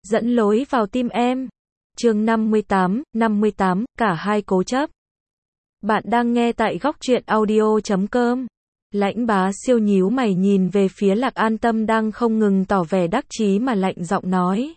dẫn lối vào tim em. Chương 58, cả hai cố chấp. Bạn đang nghe tại góc truyện audio.com. Lãnh Bá Siêu nhíu mày nhìn về phía Lạc An Tâm đang không ngừng tỏ vẻ đắc chí mà lạnh giọng nói.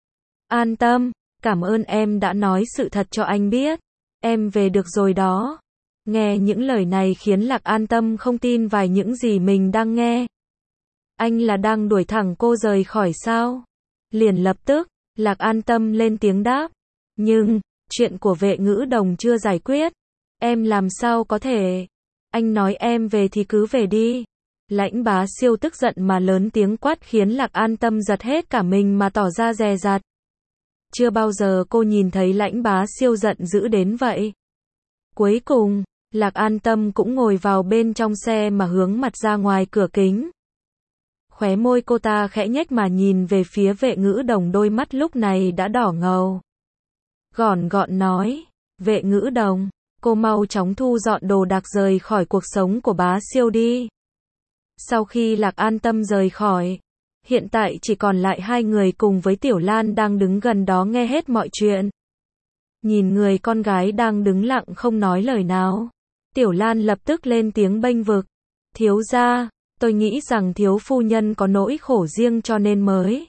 An Tâm, cảm ơn em đã nói sự thật cho anh biết. Em về được rồi đó. Nghe những lời này khiến Lạc An Tâm không tin vài những gì mình đang nghe. Anh là đang đuổi thẳng cô rời khỏi sao? Liền lập tức, Lạc An Tâm lên tiếng đáp. Nhưng, chuyện của Vệ Ngữ Đồng chưa giải quyết. Em làm sao có thể? Anh nói em về thì cứ về đi. Lãnh Bá Siêu tức giận mà lớn tiếng quát khiến Lạc An Tâm giật hết cả mình mà tỏ ra dè dặt. Chưa bao giờ cô nhìn thấy Lãnh Bá Siêu giận dữ đến vậy. Cuối cùng, Lạc An Tâm cũng ngồi vào bên trong xe mà hướng mặt ra ngoài cửa kính. Khóe môi cô ta khẽ nhếch mà nhìn về phía Vệ Ngữ Đồng, đôi mắt lúc này đã đỏ ngầu. Gọn gọn nói, Vệ Ngữ Đồng, cô mau chóng thu dọn đồ đạc rời khỏi cuộc sống của Bá Siêu đi. Sau khi Lạc An Tâm rời khỏi, hiện tại chỉ còn lại hai người cùng với Tiểu Lan đang đứng gần đó nghe hết mọi chuyện. Nhìn người con gái đang đứng lặng không nói lời nào, Tiểu Lan lập tức lên tiếng bênh vực. Thiếu gia, tôi nghĩ rằng thiếu phu nhân có nỗi khổ riêng cho nên mới.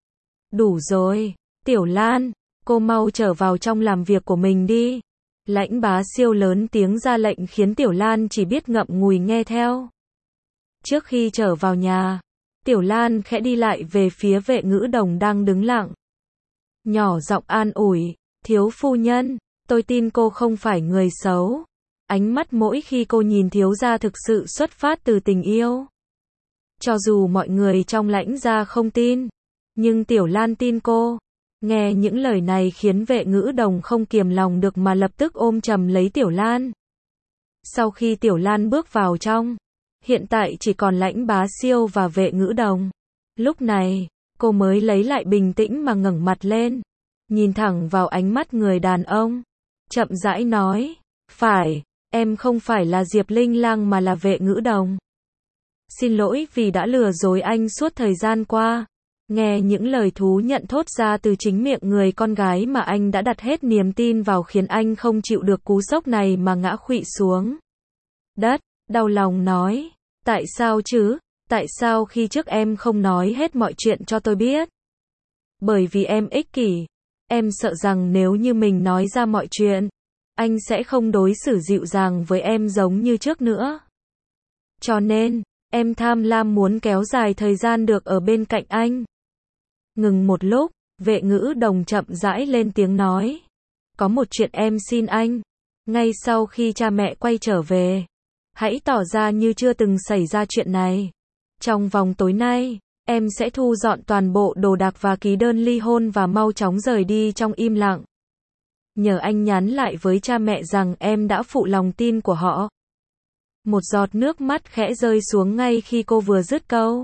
Đủ rồi, Tiểu Lan, cô mau trở vào trong làm việc của mình đi. Lãnh Bá Siêu lớn tiếng ra lệnh khiến Tiểu Lan chỉ biết ngậm ngùi nghe theo. Trước khi trở vào nhà, Tiểu Lan khẽ đi lại về phía Vệ Ngữ Đồng đang đứng lặng. Nhỏ giọng an ủi, thiếu phu nhân, tôi tin cô không phải người xấu. Ánh mắt mỗi khi cô nhìn thiếu gia thực sự xuất phát từ tình yêu. Cho dù mọi người trong Lãnh gia không tin, nhưng Tiểu Lan tin cô. Nghe những lời này khiến Vệ Ngữ Đồng không kiềm lòng được mà lập tức ôm chầm lấy Tiểu Lan. Sau khi Tiểu Lan bước vào trong, hiện tại chỉ còn Lãnh Bá Siêu và Vệ Ngữ Đồng. Lúc này, cô mới lấy lại bình tĩnh mà ngẩng mặt lên, nhìn thẳng vào ánh mắt người đàn ông, chậm rãi nói, phải, em không phải là Diệp Linh Lang mà là Vệ Ngữ Đồng. Xin lỗi vì đã lừa dối anh suốt thời gian qua. Nghe những lời thú nhận thốt ra từ chính miệng người con gái mà anh đã đặt hết niềm tin vào khiến anh không chịu được cú sốc này mà ngã khuỵu xuống đất, đau lòng nói, tại sao chứ, tại sao khi trước em không nói hết mọi chuyện cho tôi biết? Bởi vì em ích kỷ, em sợ rằng nếu như mình nói ra mọi chuyện, anh sẽ không đối xử dịu dàng với em giống như trước nữa. Cho nên, em tham lam muốn kéo dài thời gian được ở bên cạnh anh. Ngừng một lúc, Vệ Ngữ Đồng chậm rãi lên tiếng nói. Có một chuyện em xin anh. Ngay sau khi cha mẹ quay trở về, hãy tỏ ra như chưa từng xảy ra chuyện này. Trong vòng tối nay, em sẽ thu dọn toàn bộ đồ đạc và ký đơn ly hôn và mau chóng rời đi trong im lặng. Nhờ anh nhắn lại với cha mẹ rằng em đã phụ lòng tin của họ. Một giọt nước mắt khẽ rơi xuống ngay khi cô vừa dứt câu.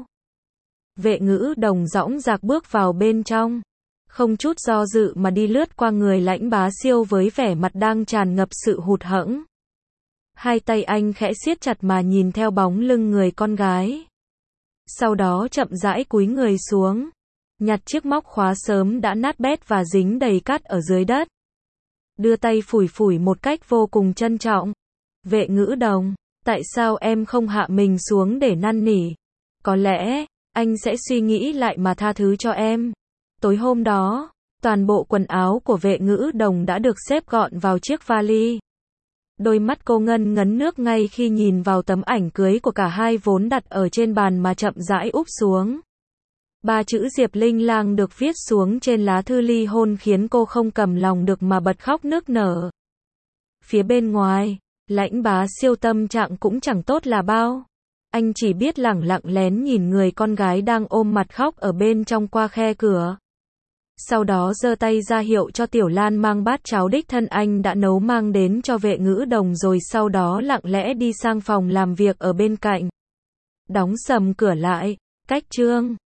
Vệ Ngữ Đồng dõng dạc bước vào bên trong, không chút do dự mà đi lướt qua người Lãnh Bá Siêu với vẻ mặt đang tràn ngập sự hụt hẫng. Hai tay anh khẽ siết chặt mà nhìn theo bóng lưng người con gái. Sau đó chậm rãi cúi người xuống, nhặt chiếc móc khóa sớm đã nát bét và dính đầy cát ở dưới đất. Đưa tay phủi phủi một cách vô cùng trân trọng. Vệ Ngữ Đồng, tại sao em không hạ mình xuống để năn nỉ? Có lẽ anh sẽ suy nghĩ lại mà tha thứ cho em. Tối hôm đó, toàn bộ quần áo của Vệ Ngữ Đồng đã được xếp gọn vào chiếc vali. Đôi mắt cô ngân ngấn nước ngay khi nhìn vào tấm ảnh cưới của cả hai vốn đặt ở trên bàn mà chậm rãi úp xuống. 3 chữ Diệp Linh Lang được viết xuống trên lá thư ly hôn khiến cô không cầm lòng được mà bật khóc nức nở. Phía bên ngoài, Lãnh Bá Siêu tâm trạng cũng chẳng tốt là bao. Anh chỉ biết lẳng lặng lén nhìn người con gái đang ôm mặt khóc ở bên trong qua khe cửa. Sau đó giơ tay ra hiệu cho Tiểu Lan mang bát cháo đích thân anh đã nấu mang đến cho Vệ Ngữ Đồng, rồi sau đó lặng lẽ đi sang phòng làm việc ở bên cạnh. Đóng sầm cửa lại, cách chương.